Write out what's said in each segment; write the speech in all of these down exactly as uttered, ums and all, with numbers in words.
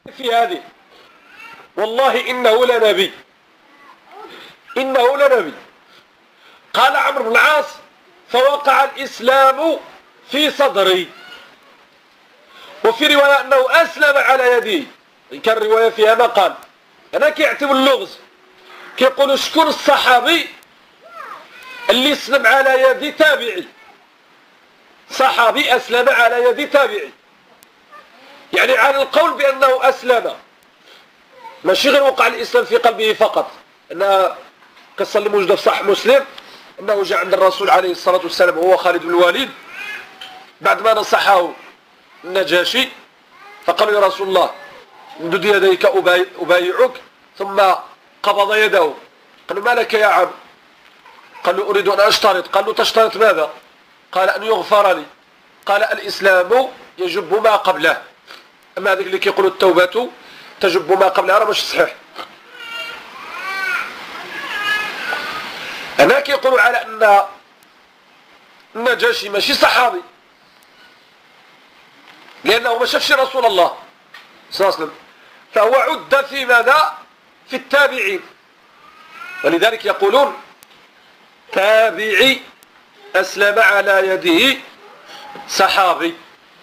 في هذه والله إنه لنبي إنه لنبي. قال عمرو بن العاص فوقع الإسلام في صدري. وفي رواية أنه أسلم على يديه. إن كان رواية فيها ما قال. أنا كيعتبر اللغز كيقولوا شكون الصحابي اللي اسلم على يد تابعي. صحابي أسلم على يد تابعي، يعني على القول بأنه أسلم، ماشي غير وقع الإسلام في قلبه فقط. أن قصة اللي موجودة في صحيح مسلم أنه جاء عند الرسول عليه الصلاة والسلام وهو خالد بن الوليد بعد ما نصحه النجاشي، فقال يا رسول الله امدد يديك أبايعك، ثم قبض يده. قال ما لك يا عم؟ قال له أريد أن أشترط. قال له تشترط ماذا؟ قال أن يغفر لي. قال الإسلام يجب ما قبله، أما هذيك اللي كيقولوا التوبة تجب ما قبلها راه مش صحيح. هنا كيقولوا على أن النجاشي ماشي صحابي لأنه ما شافش رسول الله صلى الله عليه وسلم، فهو عد في ماذا؟ في التابعين. ولذلك يقولون تابعي أسلم على يده صحابي.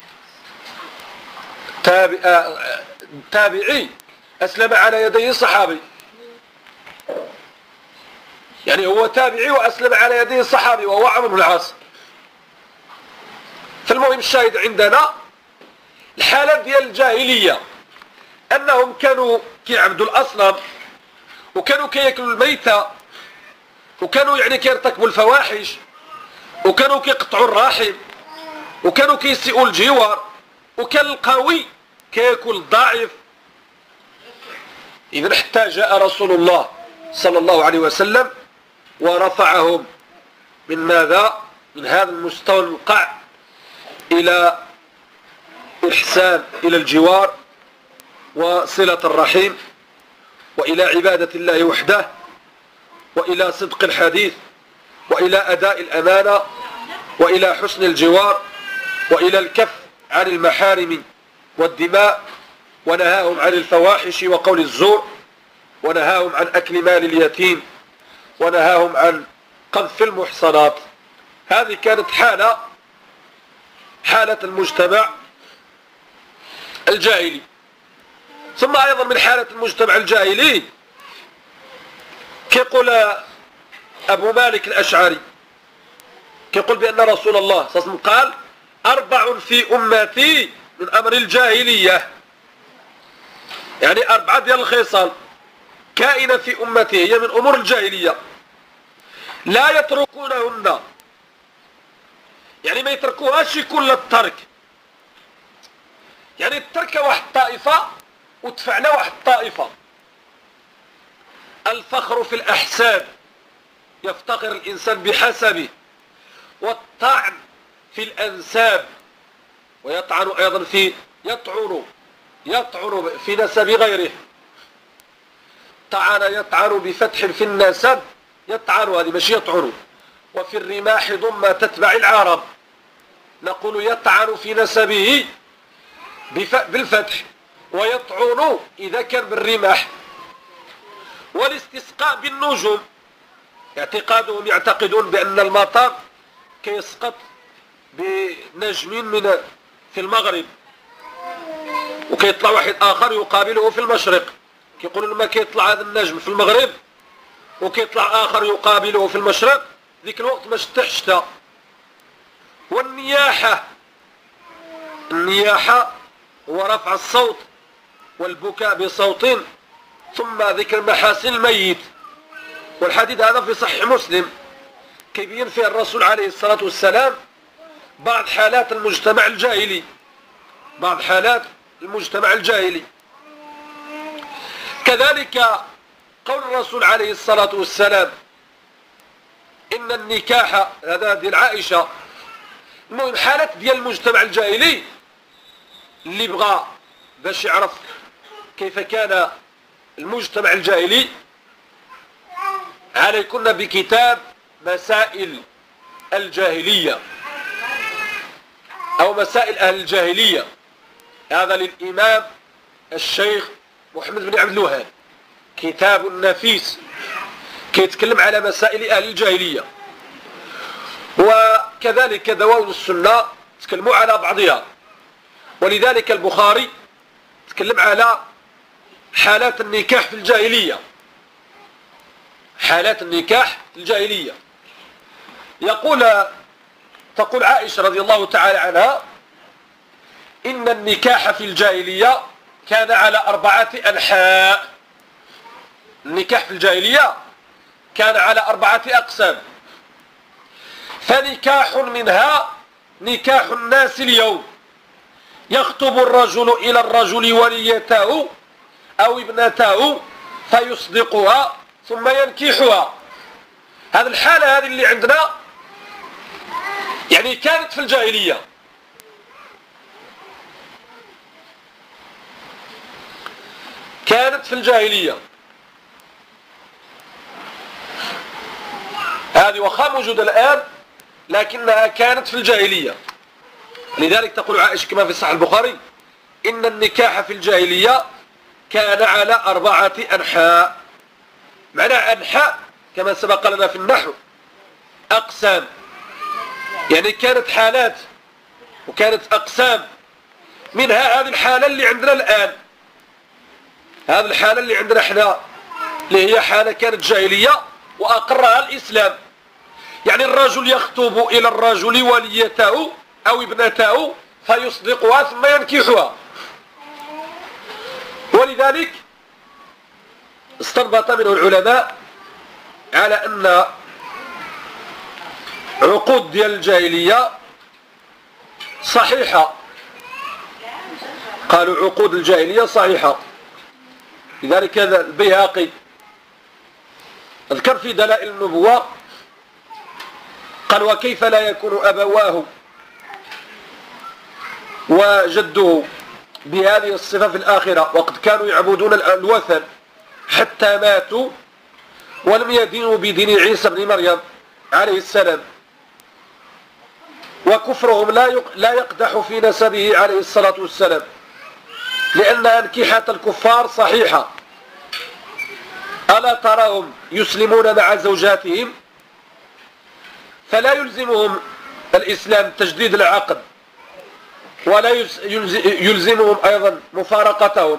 تابعي أسلم على يديه صحابي، يعني هو تابعي وأسلم على يديه صحابي وهو عمرو بن العاص. فالمهم الشاهد عندنا الحالة ديال الجاهلية أنهم كانوا كيعبدوا الأصنام، وكانوا كياكلوا الميتة، وكانوا يعني كيرتكبوا الفواحش، وكانوا كيقطعوا الرحم، وكانوا كيسيئوا الجوار، وكان القوي كياكل الضعيف. إذن حتى جاء رسول الله صلى الله عليه وسلم ورفعهم من ماذا؟ من هذا المستوى القع إلى إحسان إلى الجوار وصلة الرحيم وإلى عبادة الله وحده وإلى صدق الحديث وإلى أداء الأمانة وإلى حسن الجوار وإلى الكف عن المحارم والدماء، ونهاهم عن الفواحش وقول الزور، ونهاهم عن أكل مال اليتيم، ونهاهم عن قذف المحصنات. هذه كانت حالة حالة المجتمع الجاهلي. ثم أيضا من حالة المجتمع الجاهلي كيقول أبو مالك الأشعري، كيقول بأن رسول الله صلى الله عليه وسلم قال أربع في أمتي من أمر الجاهلية، يعني أربعة ديال الخصال كائنة في أمتي هي من أمور الجاهلية لا يتركونهن، يعني ما يتركوهاش كل الترك، يعني الترك واحد طائفة وتفعنا واحد طائفة. الفخر في الأحساب يفتخر الإنسان بحسبه، والطعن في الأنساب، ويطعن أيضا في يطعن يطعن في نسب غيره. طعن يطعن بفتح في النسب، يطعن هذه ماشي يطعن. وفي الرماح ضم تتبع العرب، نقول يطعن في نسبه بالفتح، ويطعن إذا كان بالرماح. والاستسقاء بالنجوم، اعتقادهم يعتقدون بأن المطر كيسقط بنجم من في المغرب، وكيطلع واحد آخر يقابله في المشرق، كيقولوا لما كيطلع هذا النجم في المغرب وكيطلع آخر يقابله في المشرق ذيك الوقت ما شتاء شتاء. والنياحة، النياحة هو رفع الصوت والبكاء بصوت ثم ذكر محاسن الميت. والحديث هذا في صحيح مسلم كيبين فيه الرسول عليه الصلاة والسلام بعض حالات المجتمع الجاهلي، بعض حالات المجتمع الجاهلي. كذلك قول الرسول عليه الصلاة والسلام إن النكاح، هذا ديال عائشة. المهم حالة ديال المجتمع الجاهلي اللي بغى باش يعرف كيف كان المجتمع الجاهلي عليكن بكتاب مسائل الجاهلية أو مسائل أهل الجاهلية، هذا للإمام الشيخ محمد بن عبد الوهاب، كتاب نفيس كيتكلم على مسائل أهل الجاهلية. وكذلك دواوين السنة تكلموا على بعضها، ولذلك البخاري تكلم على حالات النكاح في الجاهلية، حالات النكاح في الجاهلية. يقول تقول عائشة رضي الله تعالى عنها: إن النكاح في الجاهلية كان على أربعة أنحاء. النكاح في الجاهلية كان على أربعة أقسام، فنكاح منها نكاح الناس اليوم، يخطب الرجل إلى الرجل وليته أو ابنته فيصدقها ثم ينكحها. هذه الحالة هذه اللي عندنا يعني كانت في الجاهلية. كانت في الجاهلية هذه وخا موجودة الآن، لكنها كانت في الجاهلية. لذلك تقول عائشة كما في صحيح البخاري: إن النكاح في الجاهلية كان على أربعة أنحاء. معنى أنحاء كما سبق لنا في النحو أقسام، يعني كانت حالات وكانت أقسام. منها هذه الحالة اللي عندنا الآن، هذه الحالة اللي عندنا احنا اللي هي حالة كانت جاهلية وأقرها الإسلام. يعني الرجل يخطب إلى الرجل وليته أو ابنته فيصدقها ثم ينكحها. ولذلك استنبط منه العلماء على أن عقود ديال الجاهلية صحيحة. قالوا عقود الجاهلية صحيحة. لذلك هذا البيهقي ذكر في دلائل النبوة قال: وكيف لا يكون أبواه وجده بهذه الصفة في الآخرة وقد كانوا يعبدون الوثن حتى ماتوا ولم يدينوا بدين عيسى بن مريم عليه السلام، وكفرهم لا يقدح في نسبه عليه الصلاة والسلام، لأن أنكحة الكفار صحيحة. ألا تراهم يسلمون مع زوجاتهم فلا يلزمهم الإسلام تجديد العقد، ولا يلزمهم أيضا مفارقتهم،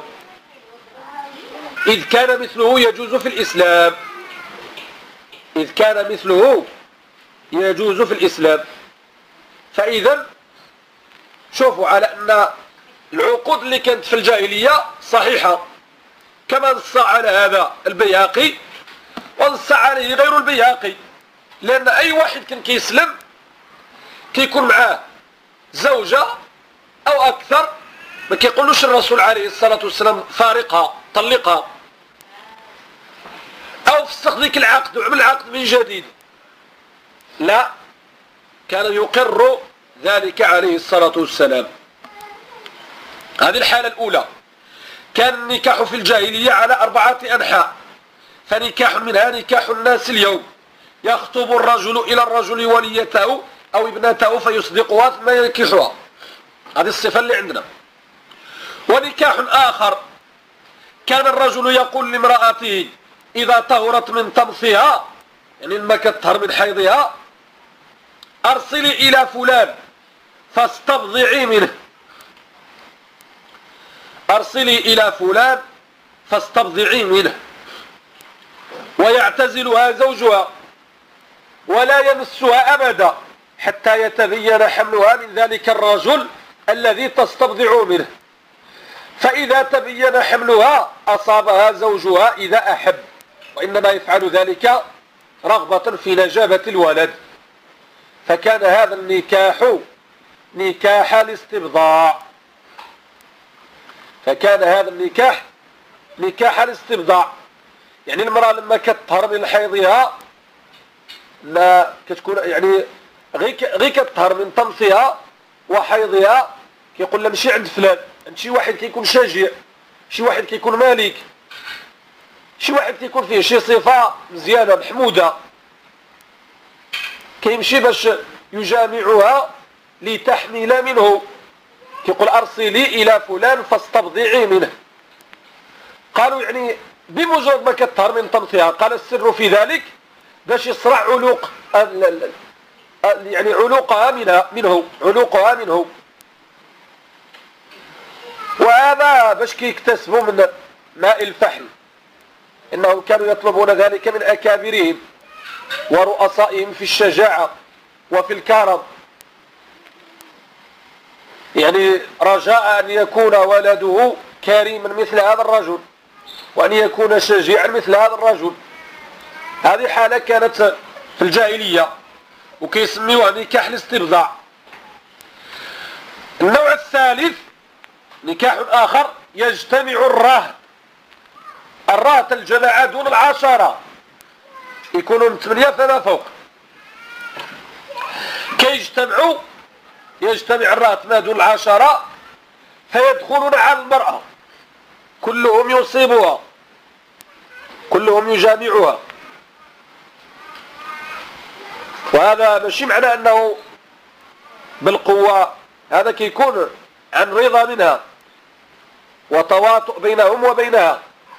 إذ كان مثله يجوز في الإسلام إذ كان مثله يجوز في الإسلام. فإذا شوفوا على أن العقود اللي كانت في الجاهلية صحيحة، كما نص على هذا البيهقي ونص عليه غير البيهقي، لأن أي واحد كان كيسلم كيكون معاه زوجة أو أكثر، ما كيقولوش الرسول عليه الصلاة والسلام فارقها طلقها أو فسخ ذيك العقد وعمل العقد من جديد، لا، كان يقر ذلك عليه الصلاة والسلام. هذه الحالة الأولى. كان النكاح في الجاهلية على أربعة أنحاء، فنكاح منها نكاح الناس اليوم، يخطب الرجل إلى الرجل وليته أو ابنته فيصدقها ثم ينكحها. هذه الصفة اللي عندنا. ونكاح آخر، كان الرجل يقول لامرأته إذا طهرت من طمثها، يعني لما كتطهر من حيضها: أرسلي إلى فلان فاستبضعي منه أرسلي إلى فلان فاستبضعي منه ويعتزلها زوجها ولا يمسها أبدا حتى يتبين حملها من ذلك الرجل الذي تستبضع منه، فإذا تبين حملها أصابها زوجها إذا أحب، وإنما يفعل ذلك رغبة في نجابة الولد. فكان هذا النكاح نكاح الاستبضاع فكان هذا النكاح نكاح الاستبضاع يعني المرأة لما كتطهر من حيضها لا كتكون يعني غير غير كتطهر من طمسها وحيضها، كيقول لها مشي عند فلان، عند شي واحد كيكون شجيع، شي واحد كيكون مالك، شي واحد كيكون فيه شي صفة مزيانة محمودة، كيمشي باش يجامعها لتحمل منه، كيقول أرسلي إلى فلان فاستبضعي منه، قالوا يعني بمجرد ما كتطهر من طمثها، قال السر في ذلك باش يصرع علوق يعني علوقها منها منه علوقها منه. وهذا باش كيكتسبوا من ماء الفحم، انهم كانوا يطلبون ذلك من اكابرهم ورؤسائهم في الشجاعة وفي الكرم، يعني رجاء ان يكون ولده كريما مثل هذا الرجل، وان يكون شجيعا مثل هذا الرجل. هذه حالة كانت في الجاهلية وكيسميوها نكاح الاستبضاع. النوع الثالث نكاح آخر يجتمع الرهط، الرهط الجماعة دون العشرة، يكونوا من ثمانية فما فوق، كيجتمعوا يجتمع الرهط ما دون العشرة فيدخلون على المرأة، كلهم يصيبها كلهم يجامعها. وهذا ماشي معنى أنه بالقوة، هذا كيكون عن رضا منها وتواطؤ بينهم وبينها.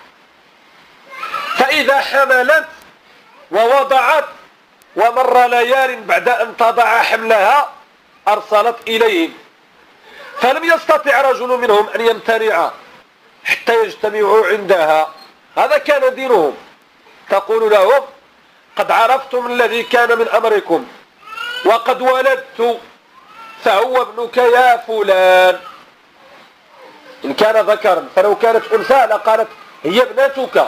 فإذا حملت ووضعت ومر ليال بعد أن تضع حملها أرسلت إليهم، فلم يستطع رجل منهم أن يمتنع حتى يجتمعوا عندها. هذا كان دينهم. تقول لهم قد عرفتم الذي كان من أمركم وقد ولدت فهو ابنك يا فلان، إن كان ذكرا، فلو كانت أنثى لقالت هي ابنتك.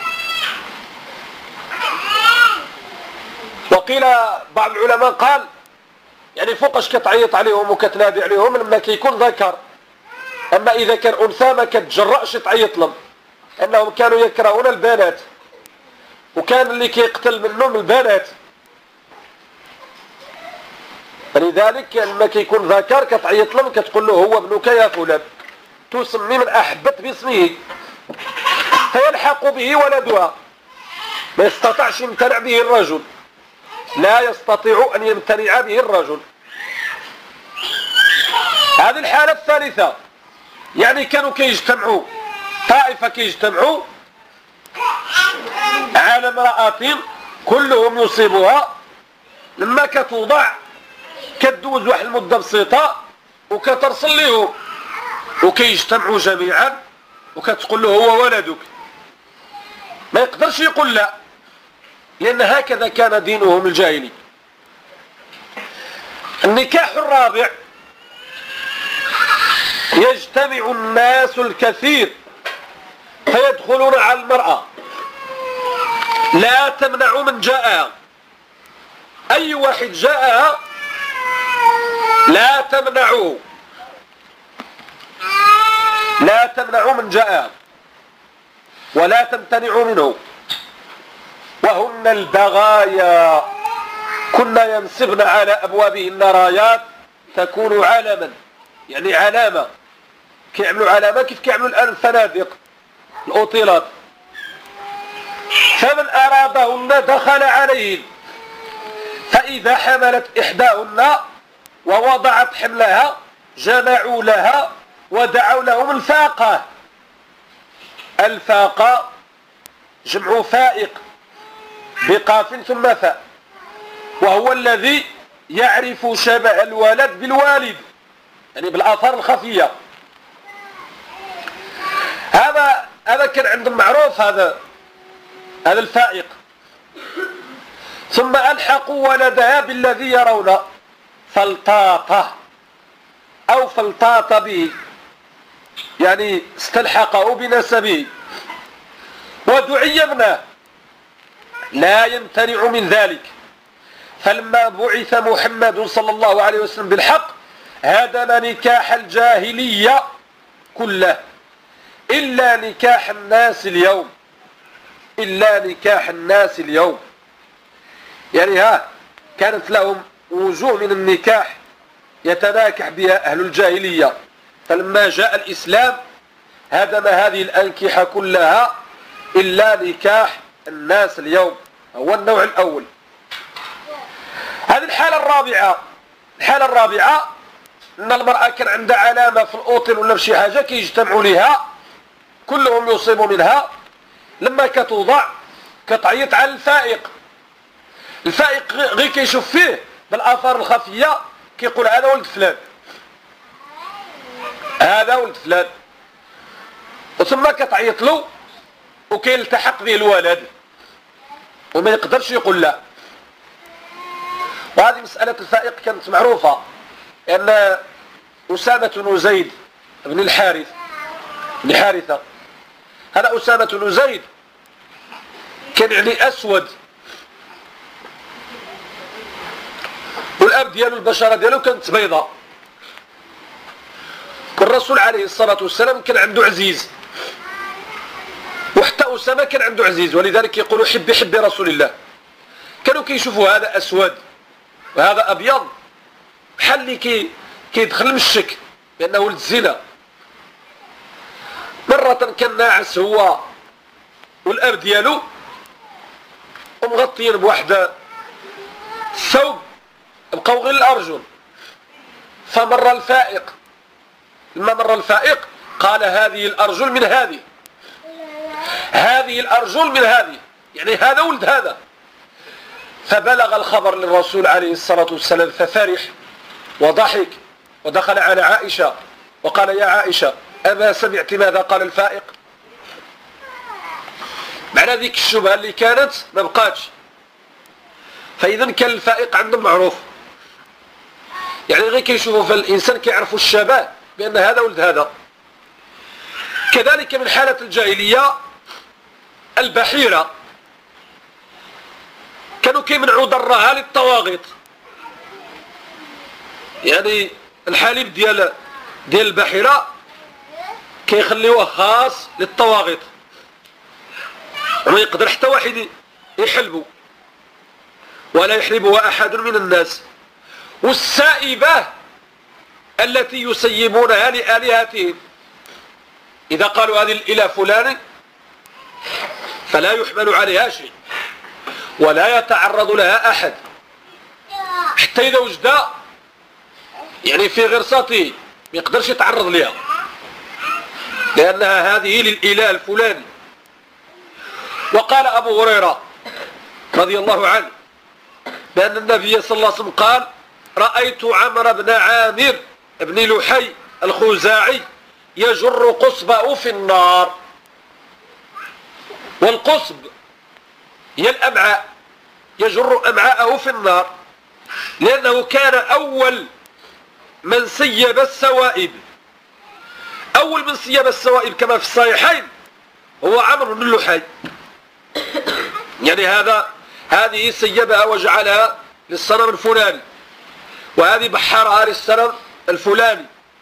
وقيل بعض العلماء قال يعني فوقاش كتعيط عليهم وكتنادي عليهم لما كيكون ذكر، أما إذا كان أنثى ما كتجرأش تعيط لهم، أنهم كانوا يكرهون البنات، وكان اللي كيقتل منهم البنات. فلذلك لما كيكون ذكر كتعيط لهم كتقول له هو ابنك يا فلان، تسمي من أحبت باسمه، فيلحق به ولدها، ما يستطيعش يمتنع به الرجل، لا يستطيع أن يمتنع به الرجل. هذه الحالة الثالثة، يعني كانوا كيجتمعوا طائفة كيجتمعوا على امرأة كلهم يصيبها، لما كتوضع كتدوز واحد المدة بسيطة وكترسل لهم وكيجتمعوا جميعا وكتقول له هو ولدك، ما يقدرش يقول لا، لأن هكذا كان دينهم الجاهلي. النكاح الرابع يجتمع الناس الكثير فيدخلون على المرأة، لا تمنع من جاءها، أي واحد جاءها لا تمنعه، لا تمنع من جاءها ولا تمتنع منه. وهن البغايا كنا ينصبن على أبوابهن رايات تكون علما، يعني علامة، كيعملوا علامة كيف كيعملوا الآن الفنادق الأوتيلات. فمن أرادهن دخل عليهن، فإذا حملت إحداهن ووضعت حملها جمعوا لها ودعوا لهم الفاقة. الفاقة جمع فائق بقاف ثم فاء، وهو الذي يعرف شبه الولد بالوالد، يعني بالآثار الخفية. هذا هذا كان عندهم معروف، هذا هذا الفائق. ثم ألحقوا ولدها بالذي يرون فالتاطه أو فالتاط به، يعني استلحقه بنسبه، ودعي ابنه لا يمتنع من ذلك. فلما بعث محمد صلى الله عليه وسلم بالحق هدم نكاح الجاهلية كله إلا نكاح الناس اليوم، إلا نكاح الناس اليوم. يعني ها كانت لهم وجوه من النكاح يتناكح بها أهل الجاهلية، فلما جاء الإسلام هدم هذه الأنكحة كلها إلا نكاح الناس اليوم. هو النوع الأول. هذه الحالة الرابعة. الحالة الرابعة أن المرأة كان عندها علامة في الأوطن ولا في شي حاجة كيجتمعوا لها كلهم يصيب منها. لما كتوضع كتعيط على الفائق، الفائق غير كيشوف فيه بالاثار الخفيه كيقول هذا ولد فلان، هذا ولد فلان، وثم كتعيط له وكيلتحق به الولد وما يقدرش يقول لا. وهذه مسألة الفائق كانت معروفة، أن أسامة بن زيد بن الحارث بن حارثة، هذا أسامة بن زيد كان يعني أسود، والأب ديالو البشرة ديالو كانت بيضاء، والرسول عليه الصلاة والسلام كان عنده عزيز، وحتى أسامة كان عنده عزيز، ولذلك يقولوا حبي حبي رسول الله. كانوا كيشوفوا هذا أسود وهذا أبيض، بحال اللي كي كيدخل من الشك بأنه ولد الزنا. مرة كان ناعس هو والأب ديالو ومغطيين بواحد الثوب، بقاو غير الأرجل، فمر الفائق، لما مر الفائق قال هذه الأرجل من هذه، هذه الأرجل من هذه، يعني هذا ولد هذا. فبلغ الخبر للرسول عليه الصلاة والسلام ففرح وضحك ودخل على عائشة وقال يا عائشة أما سمعت ماذا قال الفائق؟ معنى ذيك الشبهة اللي كانت ما بقاتش. فإذا كان الفائق عندهم معروف، يعني غير كيشوفوا في الإنسان كيعرفوا الشباب بأن هذا ولد هذا. كذلك من حالة الجاهلية البحيرة، كانوا كيمنعوا ضرها للطواغيت، يعني الحليب ديال ديال البحيرة كيخليوه خاص للطواغيت، وما يقدر حتى واحد يحلبه ولا يحلبها أحد من الناس. والسائبة التي يسيبونها لآلهتهم، إذا قالوا هذه الإله فلاني فلا يحمل عليها شيء ولا يتعرض لها أحد، حتى إذا وجد يعني في غرسته ما يقدرش يتعرض لها، لأنها هذه للإله الفلاني. وقال أبو هريرة رضي الله عنه بأن النبي صلى الله عليه وسلم قال رأيت عمرو بن عامر بن لحي الخزاعي يجر قصبه في النار. والقصب هي الأمعاء، يجر أمعاءه في النار، لأنه كان أول من سيب السوائب، أول من سيب السوائب كما في الصحيحين هو عمرو بن لحي، يعني هذا هذه سيبها وجعلها للصنم الفلاني، وهذه بحرها للصنم الفلاني.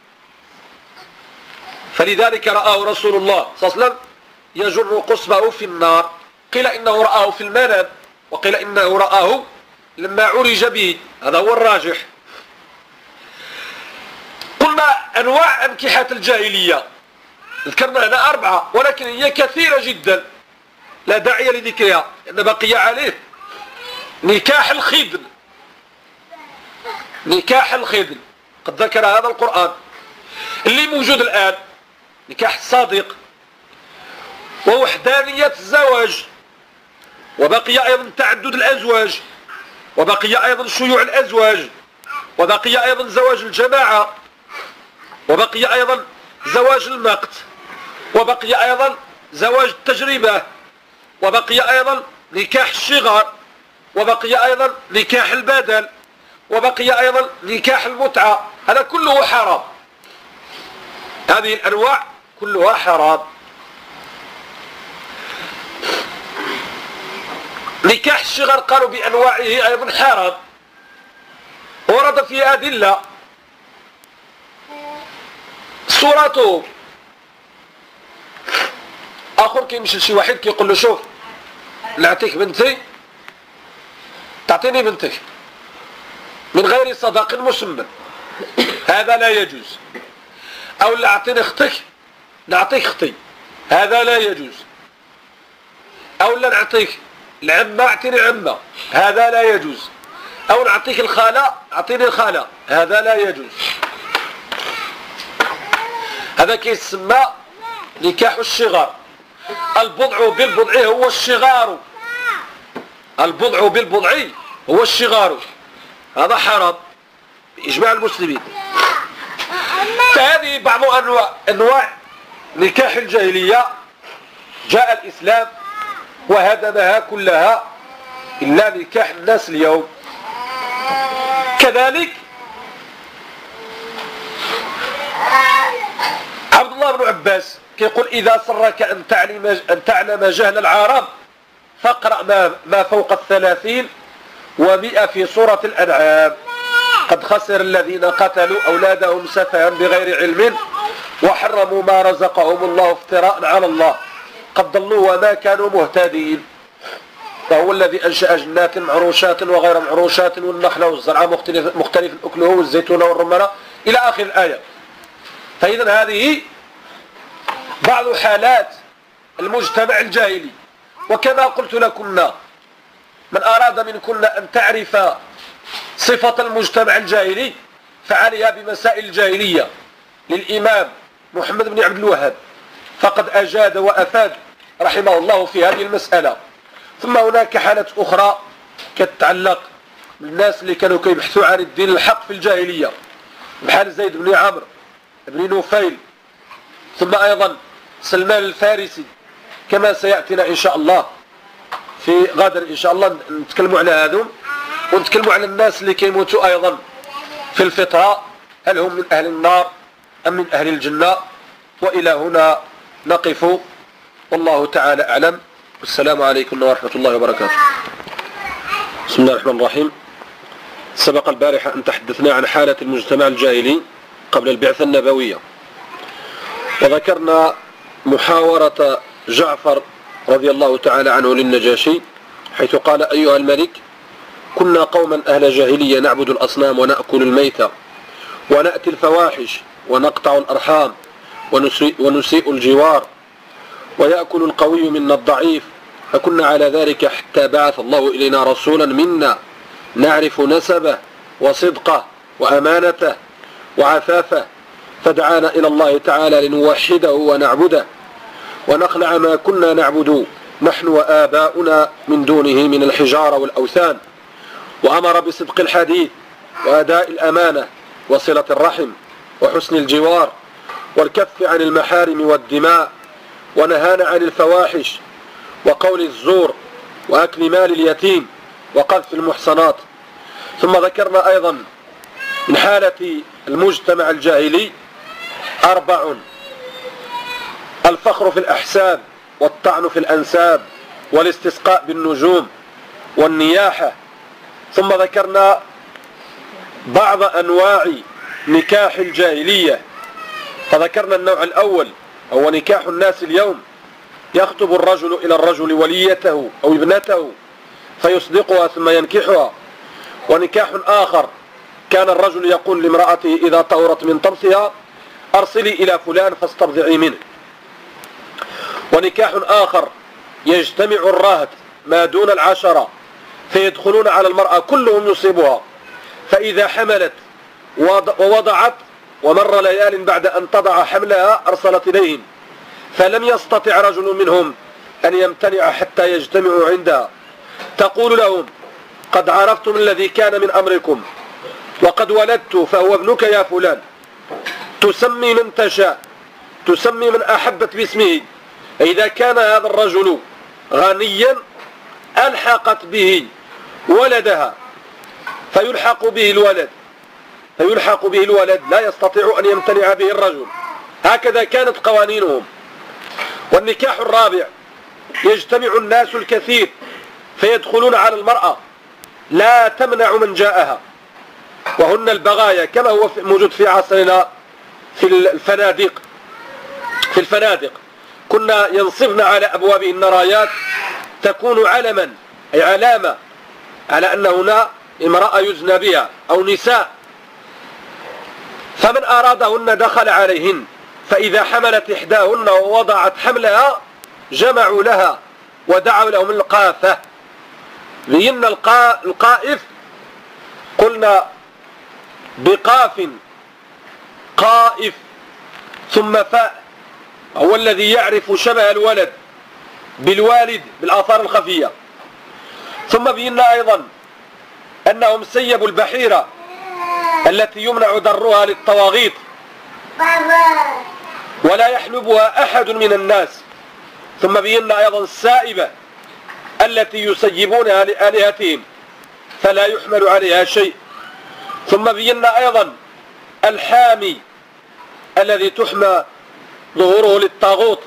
فلذلك رآه رسول الله صلى الله عليه وسلم يجر قصبه في النار، قيل إنه رآه في المنام، وقيل إنه رآه لما عرج به، هذا هو الراجح. قلنا أنواع أنكحة الجاهلية ذكرنا هنا أربعة، ولكن هي كثيرة جدا لا داعي لذكرها، لأن بقي عليه نكاح الخدن. نكاح الخدن قد ذكر هذا القرآن اللي موجود الآن، نكاح الصادق ووحدانية الزواج، وبقي أيضا تعدد الأزواج، وبقي أيضا شيوع الأزواج، وبقي أيضا زواج الجماعة، وبقي أيضا زواج المقت، وبقي أيضا زواج التجربة، وبقي أيضا نكاح الشغار، وبقي أيضا نكاح البدل، وبقي أيضا نكاح المتعة. هذا كله حرام، هذه الأنواع كلها حرام. نكاح الشغار قالوا بأنواعه أيضا حرام، ورد فيه أدلة. صورته آخر كيمشي لشي واحد كيقول له شوف نعطيك بنتي تعطيني بنتك من غير صداق مسمى، هذا لا يجوز. أو لا أعطيني اختك نعطيك اختي، هذا لا يجوز. أو لا نعطيك العمة اعطيني عمة، هذا لا يجوز. أو نعطيك الخالة اعطيني الخالة، هذا لا يجوز. هذا كيسمى نكاح الشغار. البضع بالبضع هو الشغار، البضع بالبضع هو الشغار، هذا حرام بإجماع المسلمين. فهذه بعض أنواع, أنواع نكاح الجاهلية جاء الإسلام وهدمها كلها إلا نكاح الناس اليوم. كذلك عبد الله بن عباس كيقول إذا سرك أن تعلم, أن تعلم جهل العرب فاقرأ ما, ما فوق الثلاثين ومئة في سورة الأنعام. قد خسر الذين قتلوا أولادهم سفها بغير علم وحرموا ما رزقهم الله افتراء على الله قد ضلوا وما كانوا مهتدين. فهو الذي أنشأ جنات معروشات وغير معروشات والنخل والزرع مختلف, مختلف أكله والزيتون والرمان إلى آخر الآية. فإذا هذه بعض حالات المجتمع الجاهلي. وكما قلت لكم من أراد منكن أن تعرف صفة المجتمع الجاهلي فعليها بمسائل الجاهلية للإمام محمد بن عبد الوهاب، فقد أجاد وأفاد رحمه الله في هذه المسألة. ثم هناك حالات أخرى كتتعلق بالناس اللي كانوا كيبحثوا عن الدين الحق في الجاهلية بحال زيد بن عمرو بن نفيل، ثم أيضا سلمان الفارسي كما سيأتينا إن شاء الله في غادر إن شاء الله نتكلموا على هذا، ونتكلموا على الناس اللي كيموتوا أيضا في الفطرة هل هم من أهل النار أم من أهل الجنة. وإلى هنا نقف والله تعالى أعلم. السلام عليكم ورحمة الله وبركاته. بسم الله الرحمن الرحيم. سبق البارحة أن تحدثنا عن حالة المجتمع الجاهلي قبل البعثة النبوية، وذكرنا محاورة جعفر رضي الله تعالى عنه للنجاشي حيث قال أيها الملك كنا قوما أهل جاهلية نعبد الأصنام ونأكل الميتة ونأتي الفواحش ونقطع الأرحام ونسيء, ونسيء الجوار ويأكل القوي منا الضعيف، فكنا على ذلك حتى بعث الله إلينا رسولا منا نعرف نسبه وصدقه وأمانته وعفافه، فدعانا إلى الله تعالى لنوحده ونعبده ونخلع ما كنا نعبد نحن وآباؤنا من دونه من الحجارة والأوثان، وأمر بصدق الحديث وأداء الأمانة وصلة الرحم وحسن الجوار والكف عن المحارم والدماء، ونهانا عن الفواحش وقول الزور وأكل مال اليتيم وقذف المحصنات. ثم ذكرنا أيضا من حالة المجتمع الجاهلي أربع: الفخر في الأحساب والطعن في الأنساب والاستسقاء بالنجوم والنياحة. ثم ذكرنا بعض أنواع نكاح الجاهلية، فذكرنا النوع الأول هو نكاح الناس اليوم، يخطب الرجل إلى الرجل وليته أو ابنته فيصدقها ثم ينكحها. ونكاح آخر كان الرجل يقول لامرأته إذا طهرت من طمثها أرسلي إلى فلان فاسترضعي منه. ونكاح آخر يجتمع الرهط ما دون العشرة فيدخلون على المرأة كلهم يصيبها، فإذا حملت ووضعت ومر ليال بعد أن تضع حملها أرسلت إليهم، فلم يستطع رجل منهم أن يمتنع حتى يجتمعوا عندها، تقول لهم قد عرفتم الذي كان من أمركم وقد ولدت فهو ابنك يا فلان، تسمي من تشاء، تسمي من أحبت باسمه. إذا كان هذا الرجل غنيا ألحقت به ولدها فيلحق به الولد فيلحق به الولد لا يستطيع أن يمتنع به الرجل، هكذا كانت قوانينهم. والنكاح الرابع يجتمع الناس الكثير فيدخلون على المرأة لا تمنع من جاءها، وهن البغايا كما هو موجود في عصرنا في الفنادق في الفنادق كنا ينصبن على أبوابهن رايات تكون علما أي علامة على أن هنا امرأة يزنى بها أو نساء، فمن أرادهن دخل عليهن، فإذا حملت إحداهن ووضعت حملها جمعوا لها ودعوا لهم القافة. لأن القائف قلنا بقاف قائف ثم فاء هو الذي يعرف شبه الولد بالوالد بالآثار الخفية. ثم بينا أيضا أنهم سيبوا البحيرة التي يمنع درها للطواغيت ولا يحلبها أحد من الناس. ثم بينا أيضا السائبة التي يسيبونها لآلهتهم فلا يحمل عليها شيء. ثم بينا أيضا الحامي الذي تحمى ظهوره للطاغوت.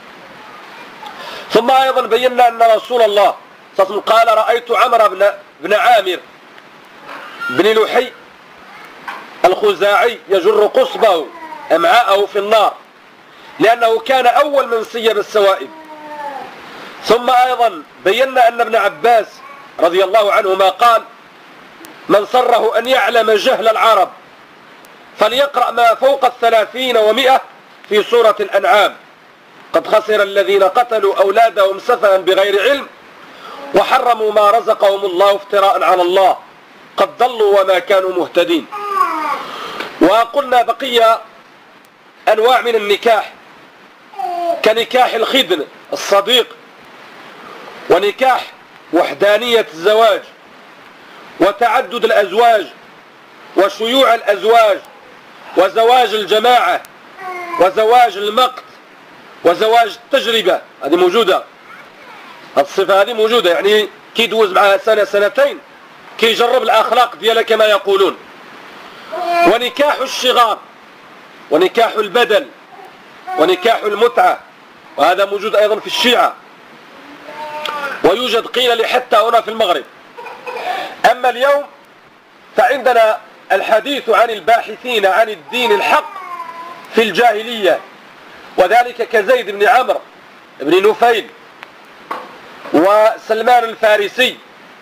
ثم أيضا بينا أن رسول الله صلى الله عليه وسلم قال رأيت عمرو بن, بن عامر بن لحي الخزاعي يجر قصبه أمعاءه في النار لأنه كان أول من سيب السوائب. ثم أيضا بينا أن ابن عباس رضي الله عنهما قال من سره أن يعلم جهل العرب فليقرأ ما فوق الثلاثين ومئة في سورة الأنعام قد خسر الذين قتلوا أولادهم سفها بغير علم وحرموا ما رزقهم الله افتراء على الله قد ضلوا وما كانوا مهتدين. وقلنا بقي أنواع من النكاح كنكاح الخدن الصديق ونكاح وحدانية الزواج وتعدد الأزواج وشيوع الأزواج وزواج الجماعة وزواج المقت وزواج التجربة. هذه موجودة، الصفة هذه موجودة، يعني كي يدوز معها سنة سنتين كي يجرب الأخلاق ديالها كما يقولون. ونكاح الشغار ونكاح البدل ونكاح المتعة وهذا موجود أيضا في الشيعة ويوجد قيل لي حتى هنا في المغرب. أما اليوم فعندنا الحديث عن الباحثين عن الدين الحق في الجاهلية وذلك كزيد بن عمرو بن نفيل وسلمان الفارسي.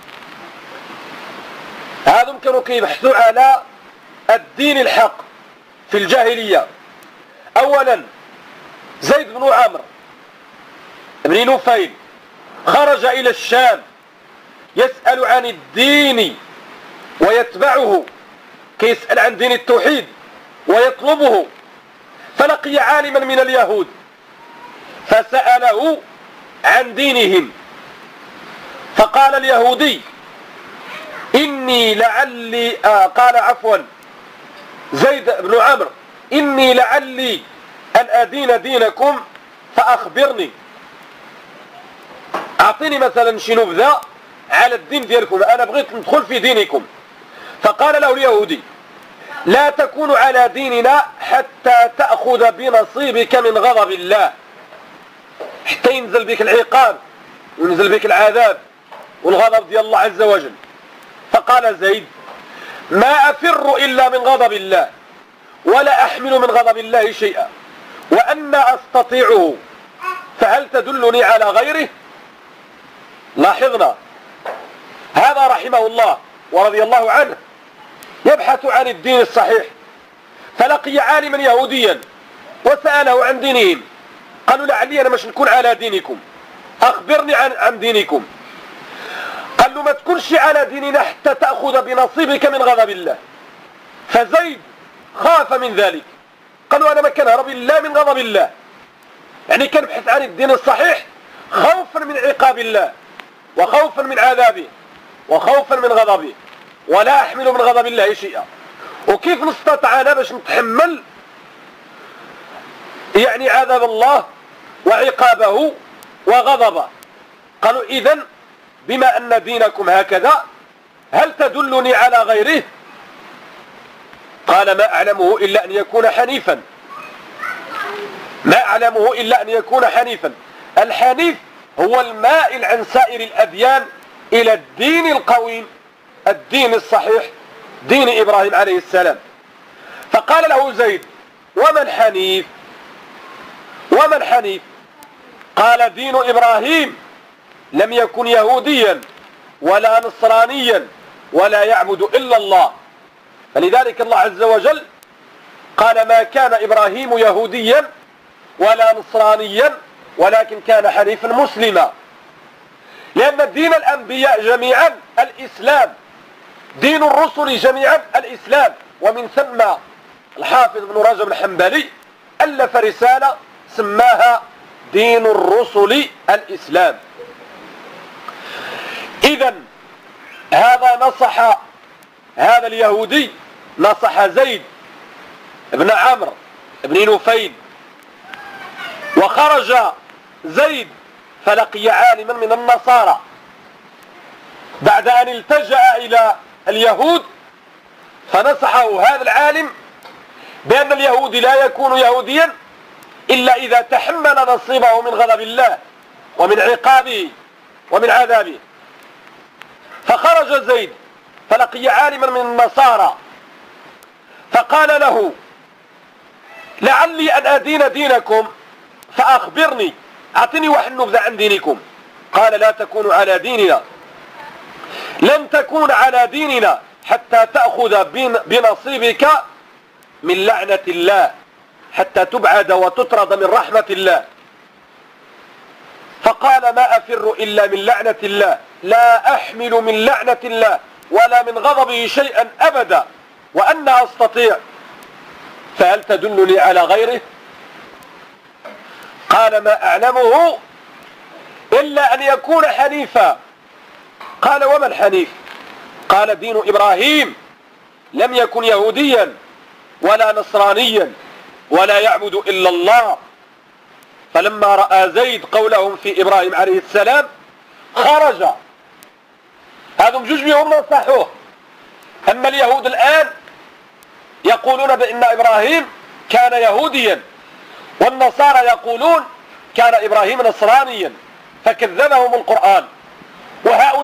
هذم كانوا كيبحثوا على الدين الحق في الجاهلية. أولا زيد بن عمرو بن نفيل خرج إلى الشام يسأل عن الدين ويتبعه كيسأل عن دين التوحيد ويطلبه فلقي عالما من اليهود فسأله عن دينهم فقال اليهودي إني لعلي آه قال عفوا زيد بن عمرو إني لعلي أن أدين دينكم فأخبرني، أعطيني مثلا شي نبذة على الدين ديالكم أنا بغيت ندخل في دينكم. فقال له اليهودي لا تكون على ديننا حتى تأخذ بنصيبك من غضب الله حتى ينزل بك العقاب وينزل بك العذاب والغضب ديال الله عز وجل. فقال زيد ما أفر إلا من غضب الله ولا أحمل من غضب الله شيئا وأنا أستطيعه فهل تدلني على غيره. لاحظنا هذا رحمه الله ورضي الله عنه يبحث عن الدين الصحيح فلقي عالما يهوديا وسأله عن دينهم قالوا لعلي أنا مش نكون على دينكم أخبرني عن, عن دينكم. قال له ما تكونش على ديننا حتى تأخذ بنصيبك من غضب الله. فزيد خاف من ذلك قالوا أنا ما كان هرب الله من غضب الله، يعني كان بحث عن الدين الصحيح خوفا من عقاب الله وخوفا من عذابه وخوفا من غضبه ولا أحمل من غضب الله شيئا. وكيف نستطيع أنا باش نتحمل يعني عذاب الله وعقابه وغضبه؟ قالوا إذن بما أن دينكم هكذا هل تدلني على غيره؟ قال ما أعلمه إلا أن يكون حنيفا، ما أعلمه إلا أن يكون حنيفا. الحنيف هو المائل عن سائر الأديان إلى الدين القويم الدين الصحيح دين إبراهيم عليه السلام. فقال له زيد وما الحنيف؟ وما الحنيف؟ قال دين إبراهيم لم يكن يهوديا ولا نصرانيا ولا يعبد إلا الله. فلذلك الله عز وجل قال ما كان إبراهيم يهوديا ولا نصرانيا ولكن كان حنيفا مسلما، لأن دين الأنبياء جميعا الإسلام، دين الرسل جميعا الإسلام. ومن ثم الحافظ ابن رجب الحنبلي ألف رسالة سماها دين الرسل الإسلام. إذا هذا نصح، هذا اليهودي نصح زيد بن عمرو بن نفيل، وخرج زيد فلقي عالما من النصارى بعد أن التجأ إلى اليهود، فنصحه هذا العالم بأن اليهودي لا يكون يهوديا إلا إذا تحمل نصيبه من غضب الله ومن عقابه ومن عذابه. فخرج زيد فلقي عالما من النصارى فقال له: لعلي أن أدين دينكم فأخبرني، أعطني واحد نبذة عن دينكم. قال: لا تكون على ديننا، لن تكون على ديننا حتى تأخذ بنصيبك من لعنة الله، حتى تبعد وتطرد من رحمة الله. فقال: ما أفر إلا من لعنة الله، لا أحمل من لعنة الله ولا من غضبه شيئا أبدا، وأنا أستطيع، فهل تدلني على غيره؟ قال: ما أعلمه إلا أن يكون حنيفا. قال: وما الحنيف؟ قال: دين إبراهيم، لم يكن يهوديا ولا نصرانيا ولا يعبد إلا الله. فلما رأى زيد قولهم في إبراهيم عليه السلام خرج. هذم جوج بهم نصحوه. أما اليهود الآن يقولون بأن إبراهيم كان يهوديا، والنصارى يقولون كان إبراهيم نصرانيا، فكذبهم القرآن. وهؤلاء